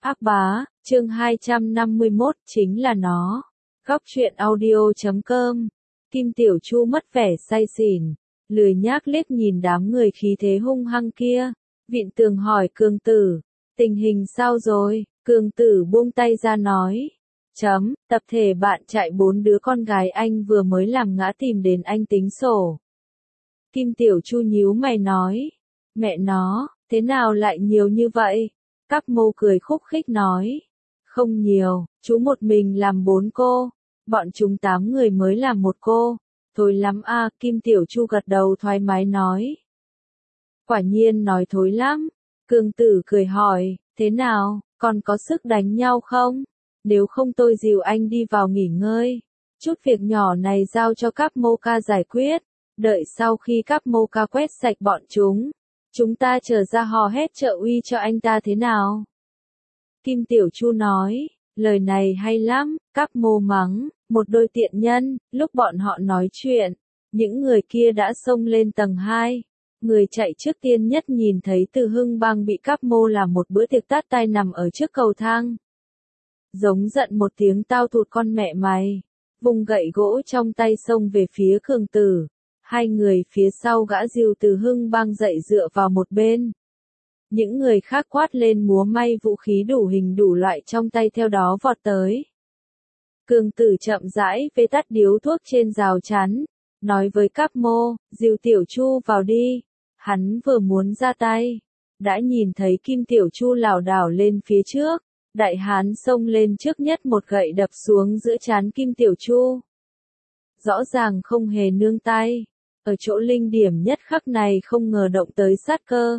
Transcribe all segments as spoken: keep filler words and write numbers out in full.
Ác bá, chương hai trăm năm mươi mốt, chính là nó. Góc truyện audio chấm com. Kim Tiểu Chu mất vẻ say xỉn, lười nhác liếc nhìn đám người khí thế hung hăng kia. Vịn tường hỏi Cường Tử, tình hình sao rồi? Cường Tử buông tay ra nói. Chấm, tập thể bạn chạy bốn đứa con gái anh vừa mới làm ngã tìm đến anh tính sổ. Kim Tiểu Chu nhíu mày nói. Mẹ nó, thế nào lại nhiều như vậy? Các mô cười khúc khích nói. Không nhiều, chú một mình làm bốn cô. Bọn chúng tám người mới làm một cô. Thối lắm a, Kim Tiểu Chu gật đầu thoải mái nói. Quả nhiên nói thối lắm. Cường Tử cười hỏi, thế nào, còn có sức đánh nhau không? Nếu không tôi dìu anh đi vào nghỉ ngơi. Chút việc nhỏ này giao cho các mô ca giải quyết. Đợi sau khi các mô ca quét sạch bọn chúng, chúng ta trở ra hò hét trợ uy cho anh ta thế nào? Kim Tiểu Chu nói, lời này hay lắm, các mô mắng, một đôi tiện nhân. Lúc bọn họ nói chuyện, những người kia đã xông lên tầng hai. Người chạy trước tiên nhất nhìn thấy Từ Hưng Bang bị các mô làm một bữa tiệc tát tai nằm ở trước cầu thang. Giống giận một tiếng tao thụt con mẹ mày, vùng gậy gỗ trong tay xông về phía Cường Tử. Hai người phía sau gã dìu Từ Hưng Bang dậy dựa vào một bên. Những người khác quát lên múa may vũ khí đủ hình đủ loại trong tay theo đó vọt tới. Cường Tử chậm rãi vê tắt điếu thuốc trên rào chắn, nói với các mô, dìu Tiểu Chu vào đi. Hắn vừa muốn ra tay, đã nhìn thấy Kim Tiểu Chu lảo đảo lên phía trước. Đại hán xông lên trước nhất một gậy đập xuống giữa trán Kim Tiểu Chu. Rõ ràng không hề nương tay. Ở chỗ linh điểm nhất khắc này không ngờ động tới sát cơ.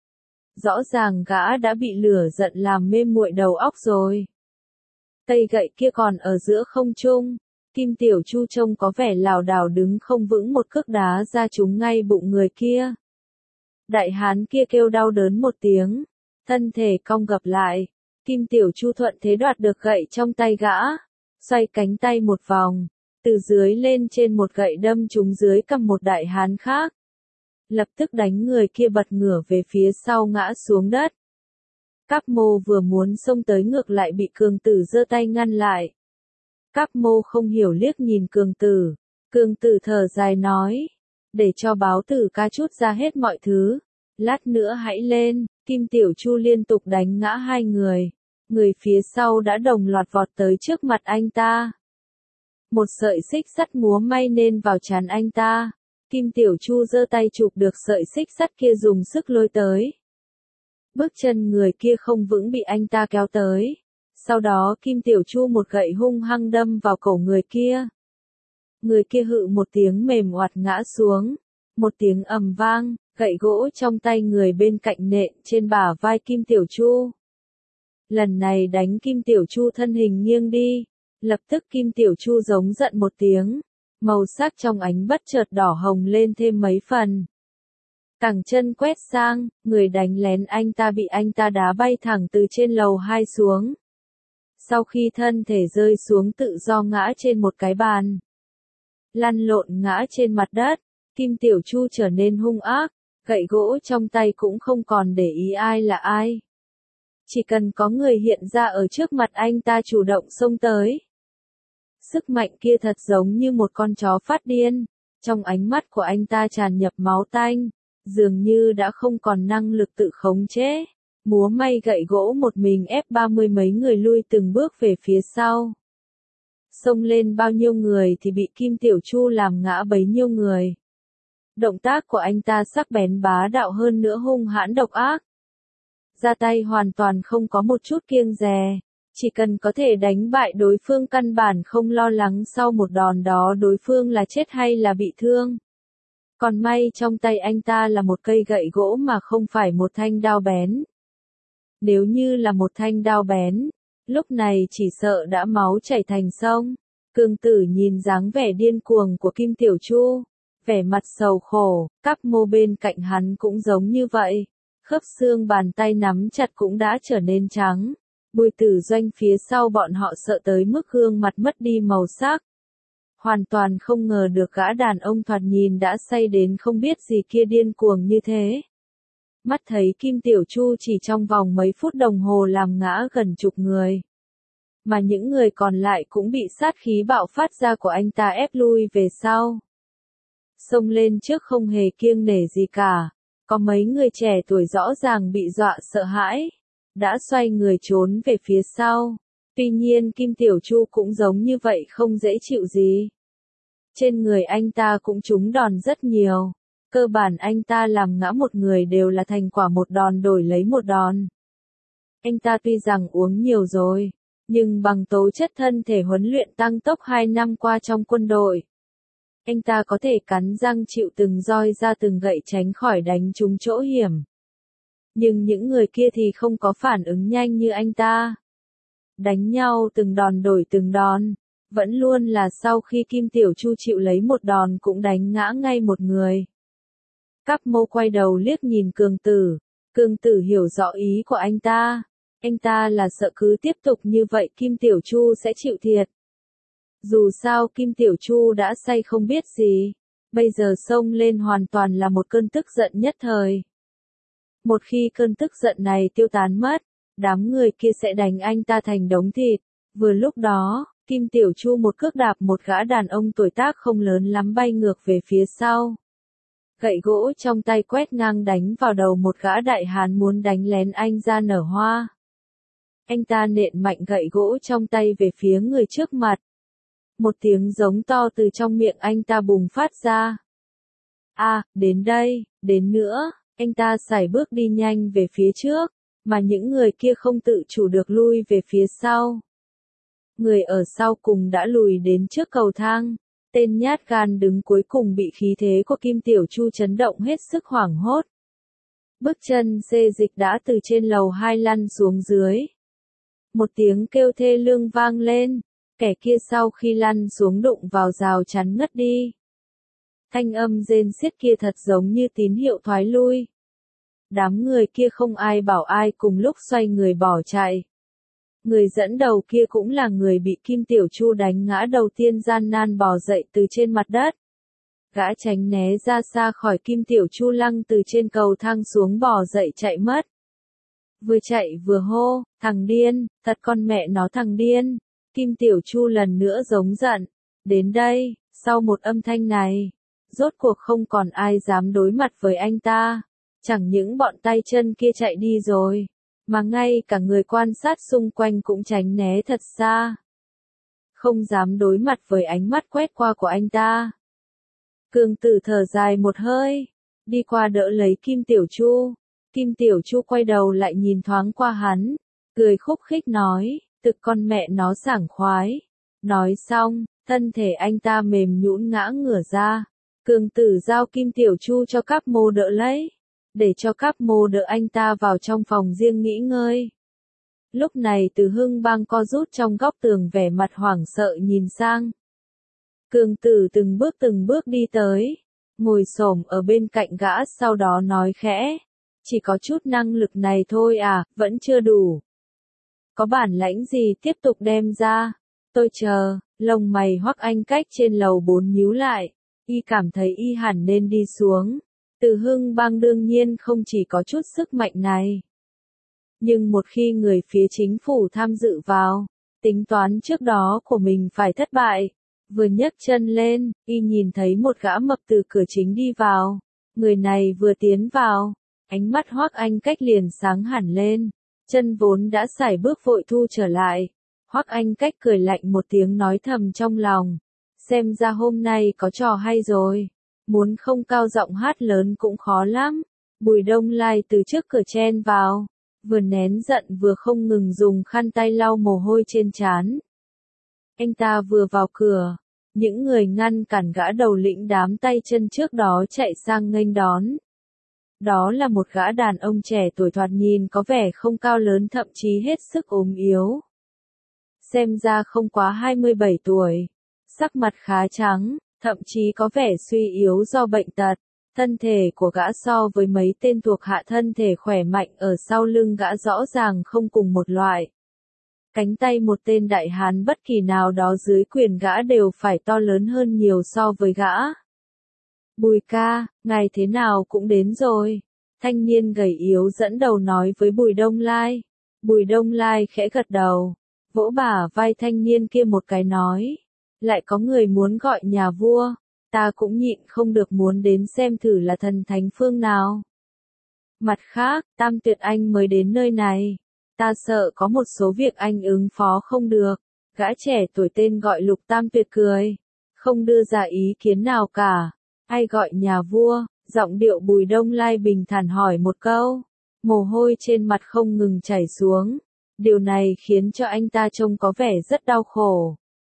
Rõ ràng gã đã bị lửa giận làm mê muội đầu óc rồi. Cây gậy kia còn ở giữa không trung. Kim Tiểu Chu trông có vẻ lảo đảo đứng không vững, một cước đá ra trúng ngay bụng người kia. Đại hán kia kêu đau đớn một tiếng, thân thể cong gập lại. Kim Tiểu Chu thuận thế đoạt được gậy trong tay gã, xoay cánh tay một vòng, từ dưới lên trên một gậy đâm trúng dưới cằm một đại hán khác. Lập tức đánh người kia bật ngửa về phía sau ngã xuống đất. Các mô vừa muốn xông tới ngược lại bị Cường Tử giơ tay ngăn lại. Các mô không hiểu liếc nhìn Cường Tử. Cường Tử thở dài nói, để cho báo tử ca chút ra hết mọi thứ. Lát nữa hãy lên. Kim Tiểu Chu liên tục đánh ngã hai người. Người phía sau đã đồng loạt vọt tới trước mặt anh ta. Một sợi xích sắt múa may nên vào trán anh ta. Kim Tiểu Chu giơ tay chụp được sợi xích sắt kia dùng sức lôi tới. Bước chân người kia không vững bị anh ta kéo tới. Sau đó Kim Tiểu Chu một gậy hung hăng đâm vào cổ người kia. Người kia hự một tiếng mềm oặt ngã xuống. Một tiếng ầm vang, gậy gỗ trong tay người bên cạnh nện trên bả vai Kim Tiểu Chu. Lần này đánh Kim Tiểu Chu thân hình nghiêng đi. Lập tức Kim Tiểu Chu giống giận một tiếng. Màu sắc trong ánh bất chợt đỏ hồng lên thêm mấy phần. Cẳng chân quét sang, người đánh lén anh ta bị anh ta đá bay thẳng từ trên lầu hai xuống. Sau khi thân thể rơi xuống tự do ngã trên một cái bàn. Lăn lộn ngã trên mặt đất, Kim Tiểu Chu trở nên hung ác, gậy gỗ trong tay cũng không còn để ý ai là ai. Chỉ cần có người hiện ra ở trước mặt anh ta chủ động xông tới. Sức mạnh kia thật giống như một con chó phát điên, trong ánh mắt của anh ta tràn nhập máu tanh, dường như đã không còn năng lực tự khống chế. Múa may gậy gỗ một mình ép ba mươi mấy người lui từng bước về phía sau. Xông lên bao nhiêu người thì bị Kim Tiểu Chu làm ngã bấy nhiêu người. Động tác của anh ta sắc bén bá đạo hơn nữa hung hãn độc ác. Ra tay hoàn toàn không có một chút kiêng dè. Chỉ cần có thể đánh bại đối phương căn bản không lo lắng sau một đòn đó đối phương là chết hay là bị thương. Còn may trong tay anh ta là một cây gậy gỗ mà không phải một thanh đao bén. Nếu như là một thanh đao bén, lúc này chỉ sợ đã máu chảy thành sông. Cường Tử nhìn dáng vẻ điên cuồng của Kim Tiểu Chu, vẻ mặt sầu khổ, các mô bên cạnh hắn cũng giống như vậy. Khớp xương bàn tay nắm chặt cũng đã trở nên trắng. Bùi Tử Doanh phía sau bọn họ sợ tới mức gương mặt mất đi màu sắc. Hoàn toàn không ngờ được gã đàn ông thoạt nhìn đã say đến không biết gì kia điên cuồng như thế. Mắt thấy Kim Tiểu Chu chỉ trong vòng mấy phút đồng hồ làm ngã gần chục người. Mà những người còn lại cũng bị sát khí bạo phát ra của anh ta ép lui về sau. Xông lên trước không hề kiêng nể gì cả. Có mấy người trẻ tuổi rõ ràng bị dọa sợ hãi. Đã xoay người trốn về phía sau. Tuy nhiên Kim Tiểu Chu cũng giống như vậy không dễ chịu gì. Trên người anh ta cũng trúng đòn rất nhiều. Cơ bản anh ta làm ngã một người đều là thành quả một đòn đổi lấy một đòn. Anh ta tuy rằng uống nhiều rồi, nhưng bằng tố chất thân thể huấn luyện tăng tốc hai năm qua trong quân đội. Anh ta có thể cắn răng chịu từng roi ra từng gậy tránh khỏi đánh trúng chỗ hiểm. Nhưng những người kia thì không có phản ứng nhanh như anh ta. Đánh nhau từng đòn đổi từng đòn, vẫn luôn là sau khi Kim Tiểu Chu chịu lấy một đòn cũng đánh ngã ngay một người. Cáp Mô quay đầu liếc nhìn Cường Tử, Cường Tử hiểu rõ ý của anh ta. Anh ta là sợ cứ tiếp tục như vậy Kim Tiểu Chu sẽ chịu thiệt. Dù sao Kim Tiểu Chu đã say không biết gì, bây giờ xông lên hoàn toàn là một cơn tức giận nhất thời. Một khi cơn tức giận này tiêu tán mất, đám người kia sẽ đánh anh ta thành đống thịt. Vừa lúc đó, Kim Tiểu Chu một cước đạp một gã đàn ông tuổi tác không lớn lắm bay ngược về phía sau. Gậy gỗ trong tay quét ngang đánh vào đầu một gã đại hán muốn đánh lén anh ra nở hoa. Anh ta nện mạnh gậy gỗ trong tay về phía người trước mặt. Một tiếng giống to từ trong miệng anh ta bùng phát ra. À, đến đây, đến nữa, anh ta sải bước đi nhanh về phía trước, mà những người kia không tự chủ được lui về phía sau. Người ở sau cùng đã lùi đến trước cầu thang. Tên nhát gan đứng cuối cùng bị khí thế của Kim Tiểu Chu chấn động hết sức hoảng hốt. Bước chân xê dịch đã từ trên lầu hai lăn xuống dưới. Một tiếng kêu thê lương vang lên, kẻ kia sau khi lăn xuống đụng vào rào chắn ngất đi. Thanh âm rên xiết kia thật giống như tín hiệu thoái lui. Đám người kia không ai bảo ai cùng lúc xoay người bỏ chạy. Người dẫn đầu kia cũng là người bị Kim Tiểu Chu đánh ngã đầu tiên gian nan bò dậy từ trên mặt đất. Gã tránh né ra xa khỏi Kim Tiểu Chu lăng từ trên cầu thang xuống bò dậy chạy mất. Vừa chạy vừa hô, thằng điên, thật con mẹ nó thằng điên. Kim Tiểu Chu lần nữa giống giận. Đến đây, sau một âm thanh này, rốt cuộc không còn ai dám đối mặt với anh ta. Chẳng những bọn tay chân kia chạy đi rồi, mà ngay cả người quan sát xung quanh cũng tránh né thật xa. Không dám đối mặt với ánh mắt quét qua của anh ta. Cường Tử thở dài một hơi, đi qua đỡ lấy Kim Tiểu Chu. Kim Tiểu Chu quay đầu lại nhìn thoáng qua hắn, cười khúc khích nói, thực con mẹ nó sảng khoái. Nói xong, thân thể anh ta mềm nhũn ngã ngửa ra. Cường Tử giao Kim Tiểu Chu cho Cáp Mô đỡ lấy, để cho Cáp Mô đỡ anh ta vào trong phòng riêng nghỉ ngơi. Lúc này Từ Hưng Bang co rút trong góc tường vẻ mặt hoảng sợ nhìn sang. Cường Tử từng bước từng bước đi tới, ngồi xổm ở bên cạnh gã sau đó nói khẽ, chỉ có chút năng lực này thôi à, vẫn chưa đủ. Có bản lãnh gì tiếp tục đem ra, tôi chờ. Lông mày Hoắc Anh Cách trên lầu bốn nhíu lại, y cảm thấy y hẳn nên đi xuống. Từ Hưng Bang đương nhiên không chỉ có chút sức mạnh này. Nhưng một khi người phía chính phủ tham dự vào, tính toán trước đó của mình phải thất bại. Vừa nhấc chân lên, y nhìn thấy một gã mập từ cửa chính đi vào. Người này vừa tiến vào, ánh mắt Hoắc Anh Cách liền sáng hẳn lên. Chân vốn đã sải bước vội thu trở lại. Hoắc Anh Cách cười lạnh một tiếng nói thầm trong lòng. Xem ra hôm nay có trò hay rồi. Muốn không cao giọng hát lớn cũng khó lắm. Bùi Đông Lai từ trước cửa chen vào, vừa nén giận vừa không ngừng dùng khăn tay lau mồ hôi trên trán. Anh ta vừa vào cửa, những người ngăn cản gã đầu lĩnh đám tay chân trước đó chạy sang nghênh đón. Đó là một gã đàn ông trẻ tuổi thoạt nhìn có vẻ không cao lớn thậm chí hết sức ốm yếu. Xem ra không quá hai mươi bảy tuổi, sắc mặt khá trắng, thậm chí có vẻ suy yếu do bệnh tật. Thân thể của gã so với mấy tên thuộc hạ thân thể khỏe mạnh ở sau lưng gã rõ ràng không cùng một loại. Cánh tay một tên đại hán bất kỳ nào đó dưới quyền gã đều phải to lớn hơn nhiều so với gã. Bùi ca, ngài thế nào cũng đến rồi. Thanh niên gầy yếu dẫn đầu nói với Bùi Đông Lai. Bùi Đông Lai khẽ gật đầu, vỗ bả vai thanh niên kia một cái nói. Lại có người muốn gọi nhà vua, ta cũng nhịn không được muốn đến xem thử là thần thánh phương nào. Mặt khác, Tam Tuyệt anh mới đến nơi này, ta sợ có một số việc anh ứng phó không được. Gã trẻ tuổi tên gọi Lục Tam Tuyệt cười, không đưa ra ý kiến nào cả. Ai gọi nhà vua? Giọng điệu Bùi Đông Lai bình thản hỏi một câu, mồ hôi trên mặt không ngừng chảy xuống. Điều này khiến cho anh ta trông có vẻ rất đau khổ.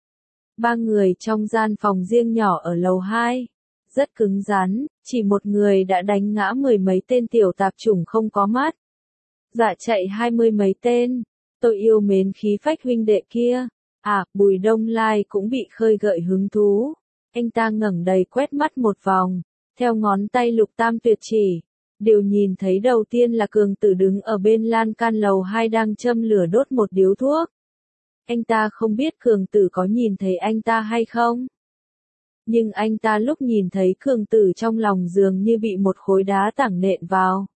Ba người trong gian phòng riêng nhỏ ở lầu hai, rất cứng rắn, chỉ một người đã đánh ngã mười mấy tên tiểu tạp chủng không có mắt. Dạ chạy hai mươi mấy tên, tôi yêu mến khí phách huynh đệ kia. À, Bùi Đông Lai cũng bị khơi gợi hứng thú. Anh ta ngẩng đầy quét mắt một vòng, theo ngón tay Lục Tam Tuyệt chỉ. Điều nhìn thấy đầu tiên là Cường Tử đứng ở bên lan can lầu hai đang châm lửa đốt một điếu thuốc. Anh ta không biết Cường Tử có nhìn thấy anh ta hay không. Nhưng anh ta lúc nhìn thấy Cường Tử trong lòng dường như bị một khối đá tảng nện vào.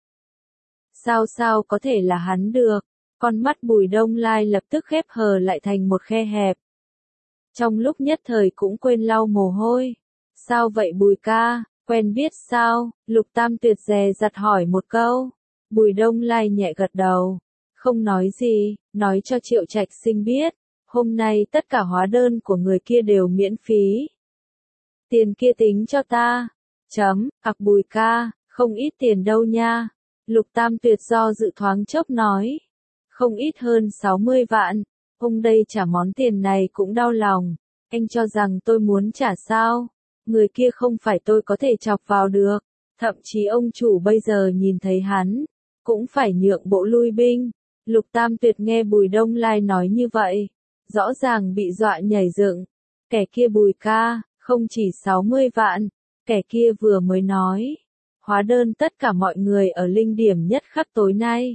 Sao sao có thể là hắn được, con mắt Bùi Đông Lai lập tức khép hờ lại thành một khe hẹp. Trong lúc nhất thời cũng quên lau mồ hôi. Sao vậy Bùi ca, quen biết sao? Lục Tam Tuyệt dè dặt hỏi một câu. Bùi Đông Lai nhẹ gật đầu, không nói gì, nói cho Triệu Trạch Sinh biết, hôm nay tất cả hóa đơn của người kia đều miễn phí. Tiền kia tính cho ta. Chấm, ặc Bùi ca, không ít tiền đâu nha. Lục Tam Tuyệt do dự thoáng chốc nói. Không ít hơn sáu mươi vạn, ông đây trả món tiền này cũng đau lòng. Anh cho rằng tôi muốn trả sao? Người kia không phải tôi có thể chọc vào được. Thậm chí ông chủ bây giờ nhìn thấy hắn, cũng phải nhượng bộ lui binh. Lục Tam Tuyệt nghe Bùi Đông Lai nói như vậy, rõ ràng bị dọa nhảy dựng. Kẻ kia Bùi ca, không chỉ sáu mươi vạn, kẻ kia vừa mới nói. Hóa đơn tất cả mọi người ở linh điểm nhất khắc tối nay.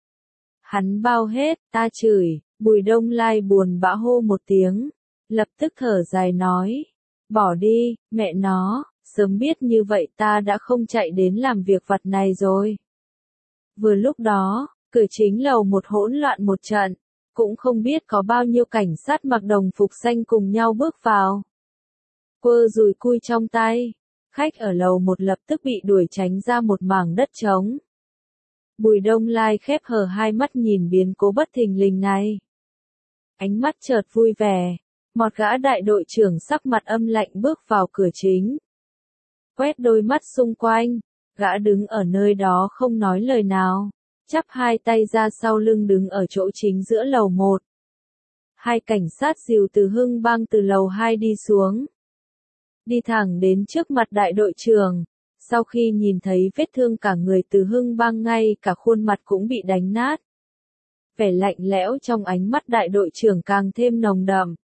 Hắn bao hết, ta chửi, Bùi Đông Lai buồn bã hô một tiếng, lập tức thở dài nói. Bỏ đi, mẹ nó, sớm biết như vậy ta đã không chạy đến làm việc vặt này rồi. Vừa lúc đó, cửa chính lầu một hỗn loạn một trận, cũng không biết có bao nhiêu cảnh sát mặc đồng phục xanh cùng nhau bước vào. Quơ dùi cui trong tay, khách ở lầu một lập tức bị đuổi tránh ra một mảng đất trống. Bùi Đông Lai khép hờ hai mắt nhìn biến cố bất thình lình này. Ánh mắt chợt vui vẻ, một gã đại đội trưởng sắc mặt âm lạnh bước vào cửa chính. Quét đôi mắt xung quanh, gã đứng ở nơi đó không nói lời nào, chắp hai tay ra sau lưng đứng ở chỗ chính giữa lầu một. Hai cảnh sát dìu từ Hưng Bang từ lầu hai đi xuống. Đi thẳng đến trước mặt đại đội trưởng. Sau khi nhìn thấy vết thương cả người từ Hưng Bang ngay cả khuôn mặt cũng bị đánh nát. Vẻ lạnh lẽo trong ánh mắt đại đội trưởng càng thêm nồng đậm.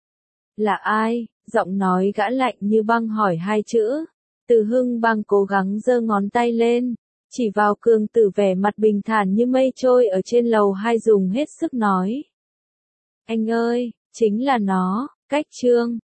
Là ai? Giọng nói gã lạnh như băng hỏi hai chữ. Từ Hưng Bang cố gắng giơ ngón tay lên, chỉ vào Cường Tử vẻ mặt bình thản như mây trôi ở trên lầu hai dùng hết sức nói. Anh ơi, chính là nó, Cách Trương.